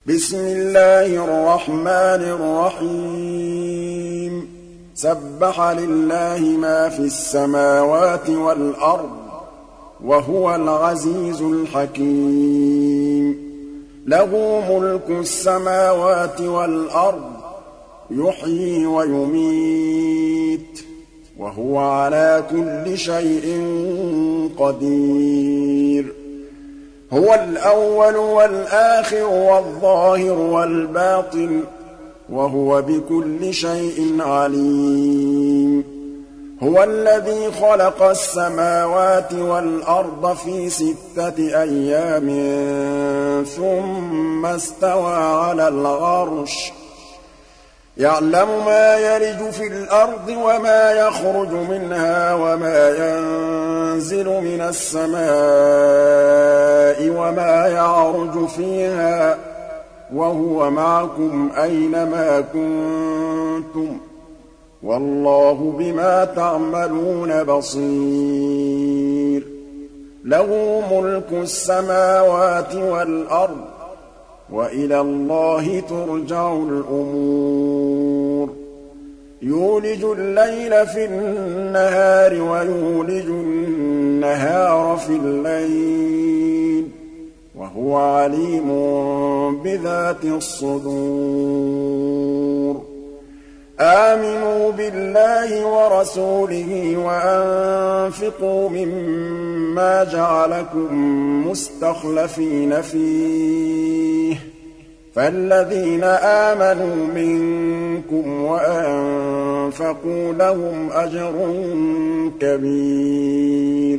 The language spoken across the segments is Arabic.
بسم الله الرحمن الرحيم سبح لله ما في السماوات والأرض وهو العزيز الحكيم له ملك السماوات والأرض يحيي ويميت وهو على كل شيء قدير هو الأول والآخر والظاهر والباطن وهو بكل شيء عليم هو الذي خلق السماوات والأرض في 6 أيام ثم استوى على العرش يعلم ما يلج في الأرض وما يخرج منها وما ينزل من السماء وما يعرج فيها وهو معكم أينما كنتم والله بما تعملون بصير له ملك السماوات والأرض وإلى الله ترجع الأمور يولج الليل في النهار ويولج النهار في الليل وهو عليم بذات الصدور آمنوا بالله ورسوله وأنفقوا مما جعلكم مستخلفين فيه فالذين آمنوا منكم وأنفقوا لهم أجر كبير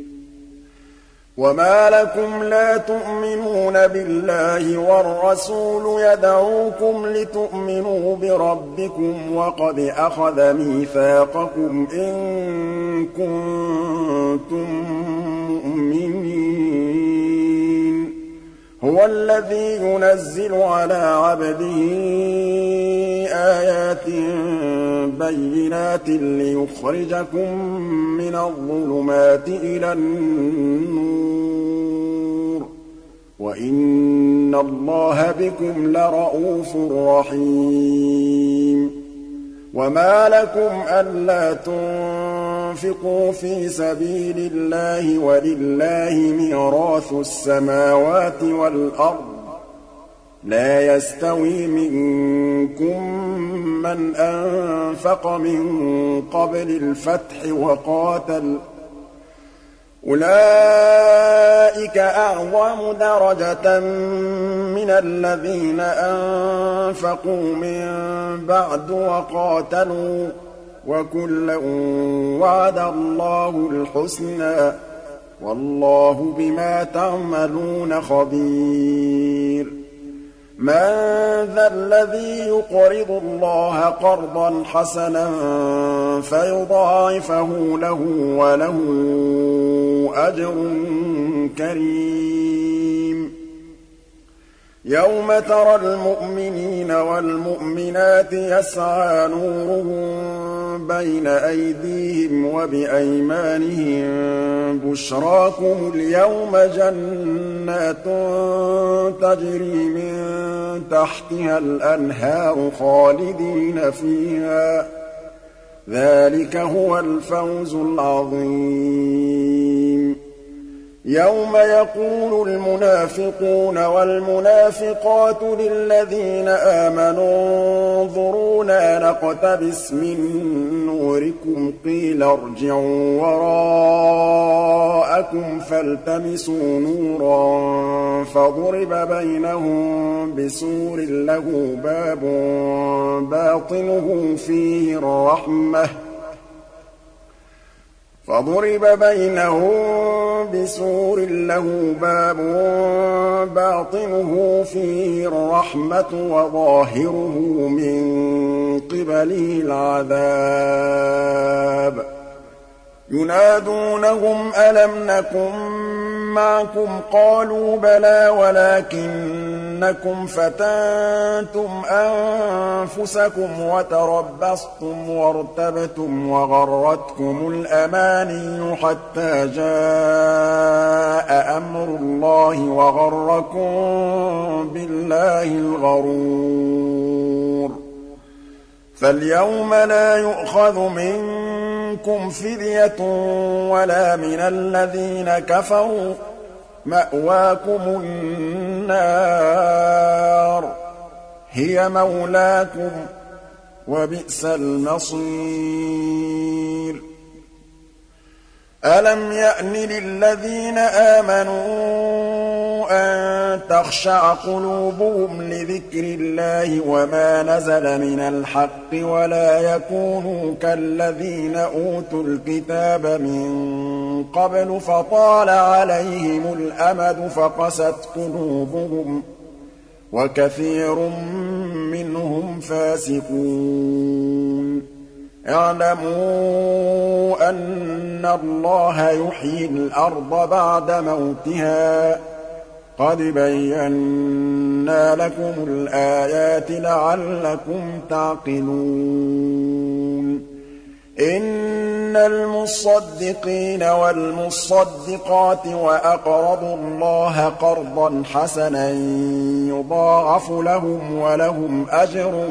وما لكم لا تؤمنون بالله والرسول يدعوكم لتؤمنوا بربكم وقد أخذ ميثاقكم إن كنتم مؤمنين هو الذي ينزل على عبده آيات بينات ليخرجكم من الظلمات إلى النور وإن الله بكم لرءوف رحيم وما لكم ألا تنفقوا في سبيل الله ولله ميراث السماوات والأرض لا يستوي منكم من أنفق من قبل الفتح وقاتل أولئك أعظم درجة من الذين أنفقوا من بعد وقاتلوا وكلا وعد الله الحسنى والله بما تعملون خبير من ذا الذي يقرض الله قرضا حسنا فيضاعفه له وله أجر كريم يوم ترى المؤمنين والمؤمنات يسعى نورهم بين أيديهم وبأيمانهم بشراكم اليوم جنات تجري من تحتها الأنهار خالدين فيها ذلك هو الفوز العظيم يوم يقول المنافقون والمنافقات للذين آمنوا انظرونا نقتبس من نوركم قيل ارجعوا وراءكم فالتمسوا نورا فضرب بينهم بسور له باب باطنه فيه الرحمة فضرب بينهم بسور له باب باطنه فيه الرحمة وظاهره من قبله العذاب ينادونهم ألم نكن معكم قالوا بلى ولكن أنكم فتنتم أنفسكم وتربصتم وارتبتم وغرتكم الأماني حتى جاء أمر الله وغركم بالله الغرور فاليوم لا يؤخذ منكم فدية ولا من الذين كفروا مأواكم النار هي مولاكم وبئس المصير ألم يأن للذين آمنوا أن تخشع قلوبهم لذكر الله وما نزل من الحق ولا يكونوا كالذين أوتوا الكتاب من قبل فطال عليهم الأمد فقست قلوبهم وكثير منهم فاسقون اعلموا أن الله يحيي الأرض بعد موتها قد بينا لكم الآيات لعلكم تعقلون إن المصدقين والمصدقات وأقرضوا الله قرضا حسنا يضاعف لهم ولهم أجر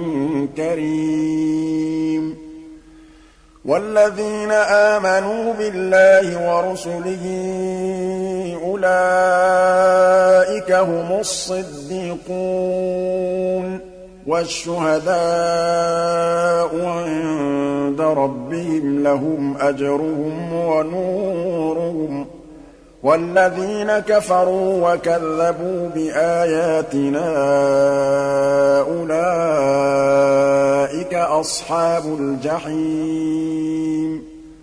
كريم والذين آمنوا بالله ورسله أولئك هم الصديقون والشهداء عند ربهم لهم أجرهم ونورهم والذين كفروا وكذبوا بآياتنا أولئك أصحاب الجحيم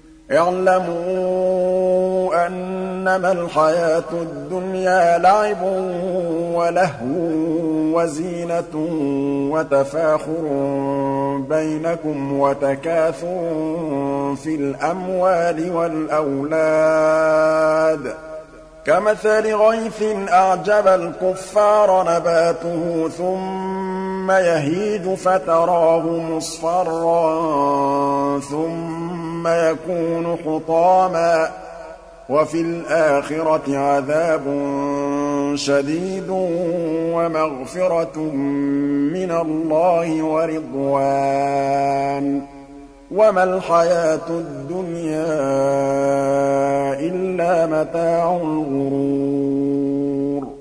اعلموا أنما الحياة الدنيا لعب ولهو وزينة وتفاخر بينكم وتكاثر في الأموال والأولاد كمثل غيث أعجب الكفار نباته ثم يهيج فتراه مصفرا ثم يكون حطاما وفي الآخرة عذاب شديد ومغفرة من الله ورضوان وما الحياة الدنيا إلا متاع الغرور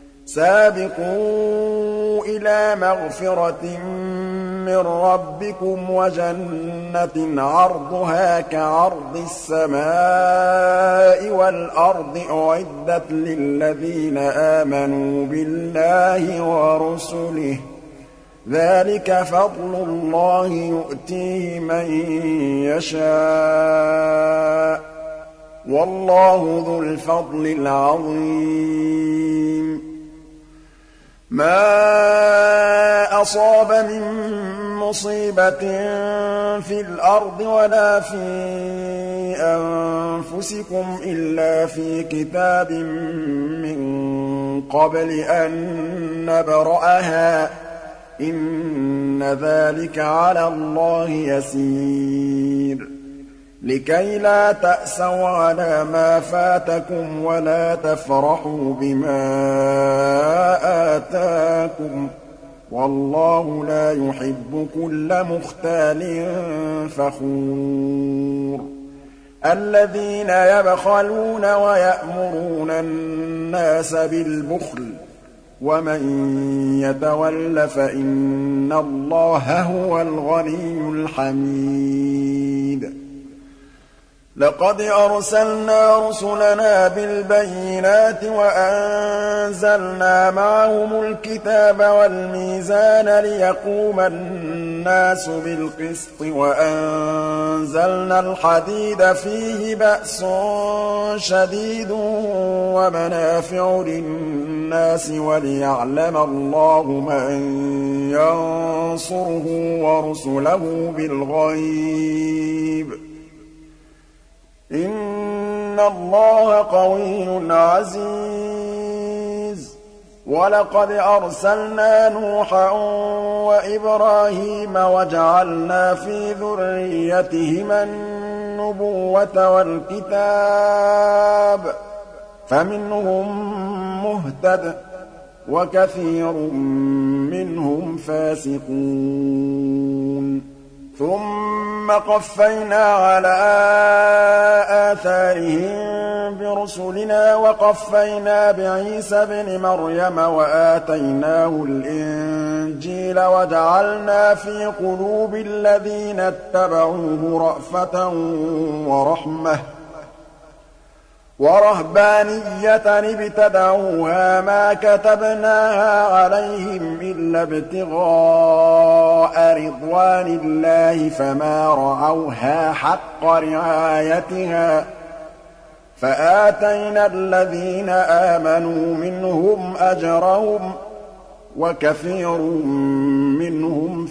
سابقوا إلى مغفرة من ربكم وجنة عرضها كعرض السماء والأرض أعدت للذين آمنوا بالله ورسله ذلك فضل الله يؤتيه من يشاء والله ذو الفضل العظيم ما أصاب من مصيبة في الأرض ولا في أنفسكم إلا في كتاب من قبل أن نبرأها إن ذلك على الله يسير لكي لا تأسوا على ما فاتكم ولا تفرحوا بما آتاكم والله لا يحب كل مختال فخور الذين يبخلون ويأمرون الناس بالبخل ومن يتول فإن الله هو الغني الحميد لقد أرسلنا رسلنا بالبينات وأنزلنا معهم الكتاب والميزان ليقوم الناس بالقسط وأنزلنا الحديد فيه بأس شديد ومنافع للناس وليعلم الله من ينصره ورسله بالغيب إن الله قوي عزيز وَلَقَدْ أَرْسَلْنَا نُوحًا وَإِبْرَاهِيمَ وَجَعَلْنَا فِي ذُرِّيَّتِهِمَا النُّبُوَّةَ وَالْكِتَابَ ۖ فَمِنْهُم مُّهْتَدٍ ۖ وَكَثِيرٌ مِّنْهُمْ فَاسِقُونَ ثُمَّ قَفَّيْنَا عَلَىٰ آثَارِهِم بِرُسُلِنَا وَقَفَّيْنَا بِعِيسَى ابْنِ مَرْيَمَ وَآتَيْنَاهُ الْإِنجِيلَ وَجَعَلْنَا فِي قُلُوبِ الَّذِينَ اتَّبَعُوهُ رَأْفَةً وَرَحْمَةً وَرَهْبَانِيَّةً ابْتَدَعُوهَا مَا كَتَبْنَاهَا عَلَيْهِمْ إِلَّا ابْتِغَاءَ رِضْوَانِ اللَّهِ فَمَا رَعَوْهَا حَقَّ رِعَايَتِهَا فَآتَيْنَا الَّذِينَ آمَنُوا مِنْهُمْ أَجْرَهُمْ ۖ وَكَثِيرٌ مِّنْهُمْ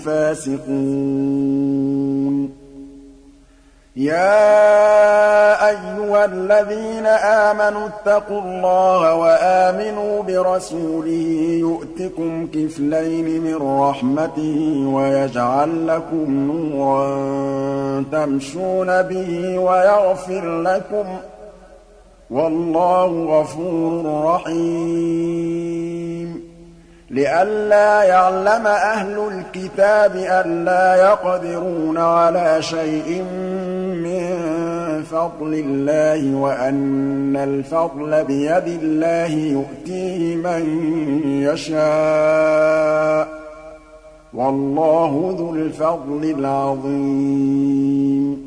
فَاسِقُونَ يَا أَيُّهَا الَّذِينَ آمَنُوا اتَّقُوا اللَّهَ وَآمِنُوا بِرَسُولِهِ يُؤْتِكُمْ كِفْلَيْنِ مِن رَّحْمَتِهِ وَيَجْعَل لَّكُمْ نُورًا تَمْشُونَ بِهِ وَيَغْفِرْ لَكُمْ ۗ وَاللَّهُ غَفُورٌ رَّحِيمٌ لِئَلَّا يَعْلَمَ أَهْلُ الْكِتَابِ أَلَّا يَقْدِرُونَ عَلَىٰ شَيْءٍ مِّن فَضْلِ اللَّهِ وَأَنَّ الْفَضْلَ بِيَدِ اللَّهِ يُؤْتِيهِ مَن يَشَاءُ ۗ وَاللَّهُ ذُو الْفَضْلِ الْعَظِيمِ